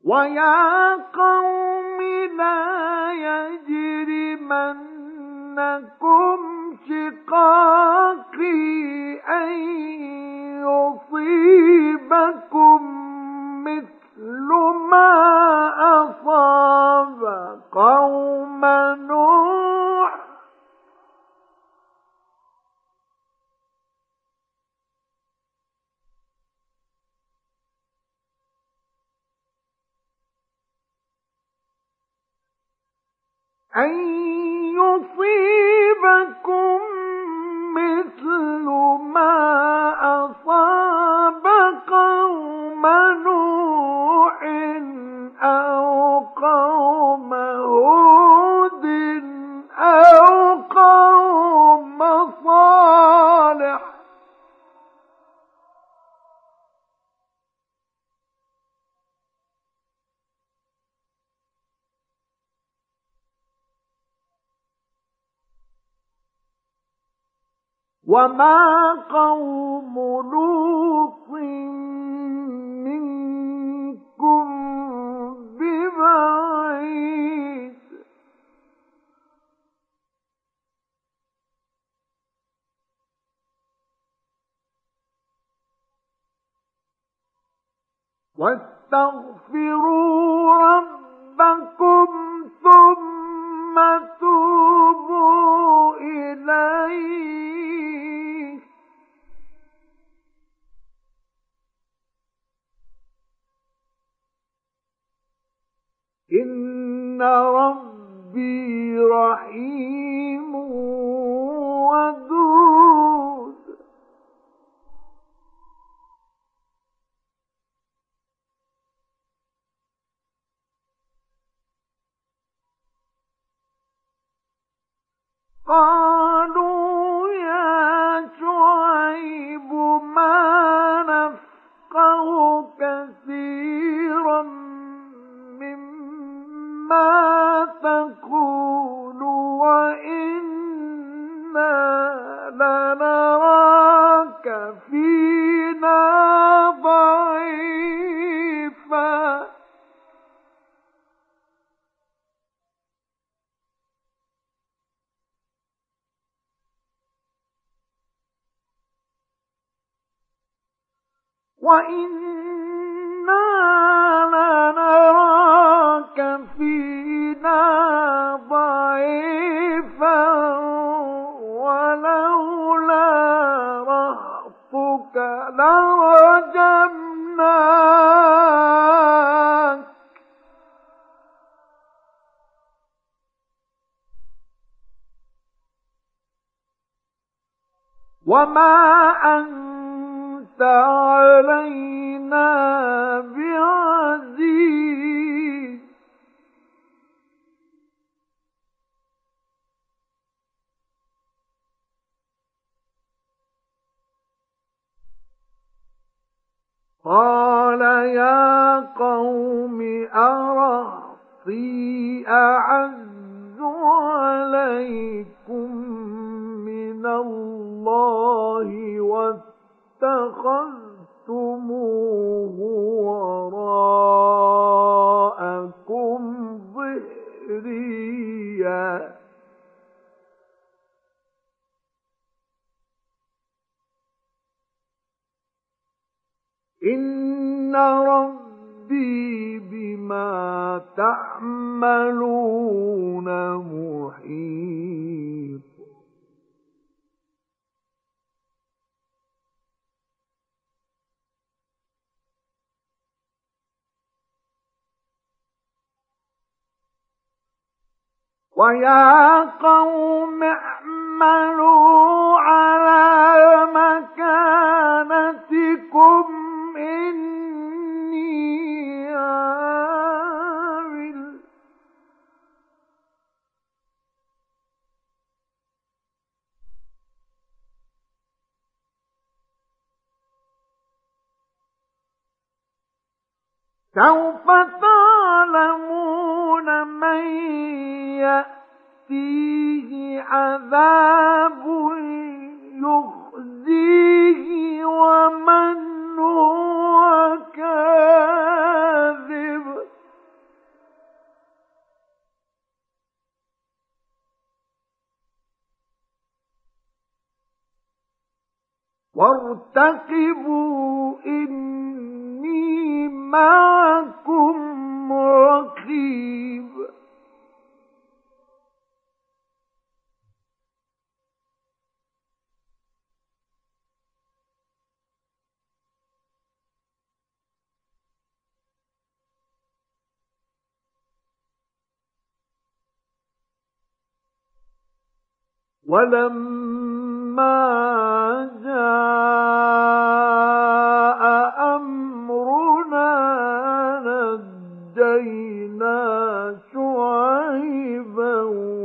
وَيَا قَوْمِ لَا يَجْرِمَنَّكُمْ شِقَاقِي أَن يُصِيبَكُم مِّثْلُ مَا أَصَابَ قَوْمَ نُوحٍ أَوْ قَوْمَ هُودٍ أَوْ قَوْمَ صَالِحٍ وَمَا قَوْمُ لُوطٍ مِّنكُم بِبَعِيدٍ وَاسْتَغْفِرُوا رَبَّكُمْ ثُمَّ تُوبُوا إِلَيْهِ إِنَّ رَبِّي رَحِيمٌ وَدُودٌ قَالُوا يَا شُعَيْبُ مَا نَفْقَهُ كَثِيرًا مِّمَّا تَقُولُ وَإِنَّا لَنَرَاكَ فِينَا ضَعِيفًا وَلَوْلَا رَهْطُكَ لَرَجَمْنَاكَ وَمَا أَنتَ عَلَيْنَا بِعَزِيزٍ قَالَ يَا قَوْمِ أَرَهْطِي أَعَزُّ عَلَيْكُم مِّنَ اللَّهِ وَاتَّخَذْتُمُوهُ وَرَاءَكُمْ ظِهْرِيًّا إِنَّ رَبِّي بِمَا تَعْمَلُونَ مُحِيطٌ وَيَا قَوْمِ اعْمَلُوا عَلَى مَكَانَتِكُمْ إِنِّي عَامِلٌ سَوْفَ تَعْلَمُونَ مَن يَأْتِيهِ عَذَابٌ يُخْزِيهِ وَمَنْ هُوَ كَاذِبٌ فارتقبوا إني معكم رقيب ولما جاء أمرنا نجينا شعيبا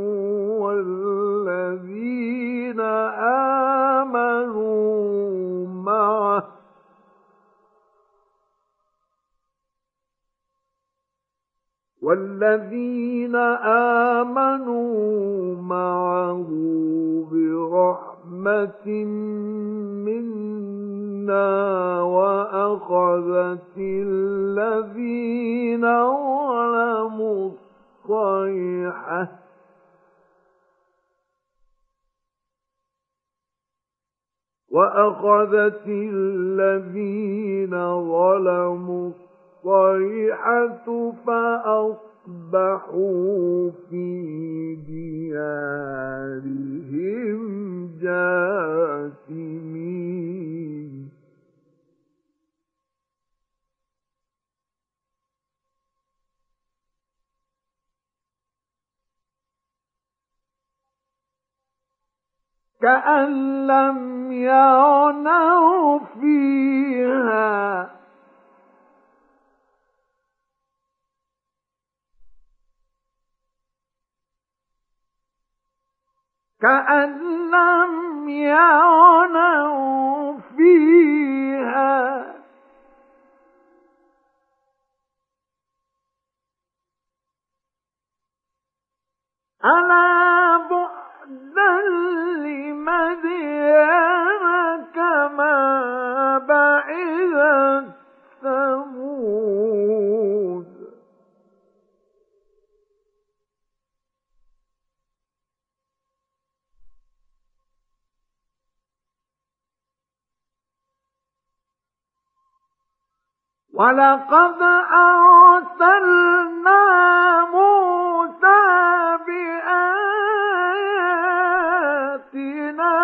والذين آمنوا معه برحمة منا وأخذت الذين ظلموا الصيحة فأصبحوا في ديارهم جاثمين كأن لم يغنوا فيها ألا بعدا لمدين كما بعدت ثمود ولقد أرسلنا موسى بآياتنا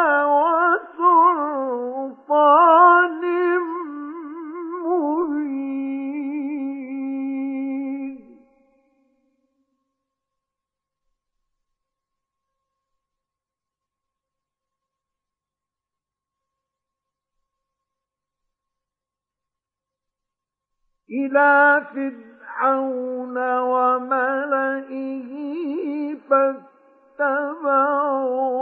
وسلطان مبين إلى فرعون وملئه فاتبعوا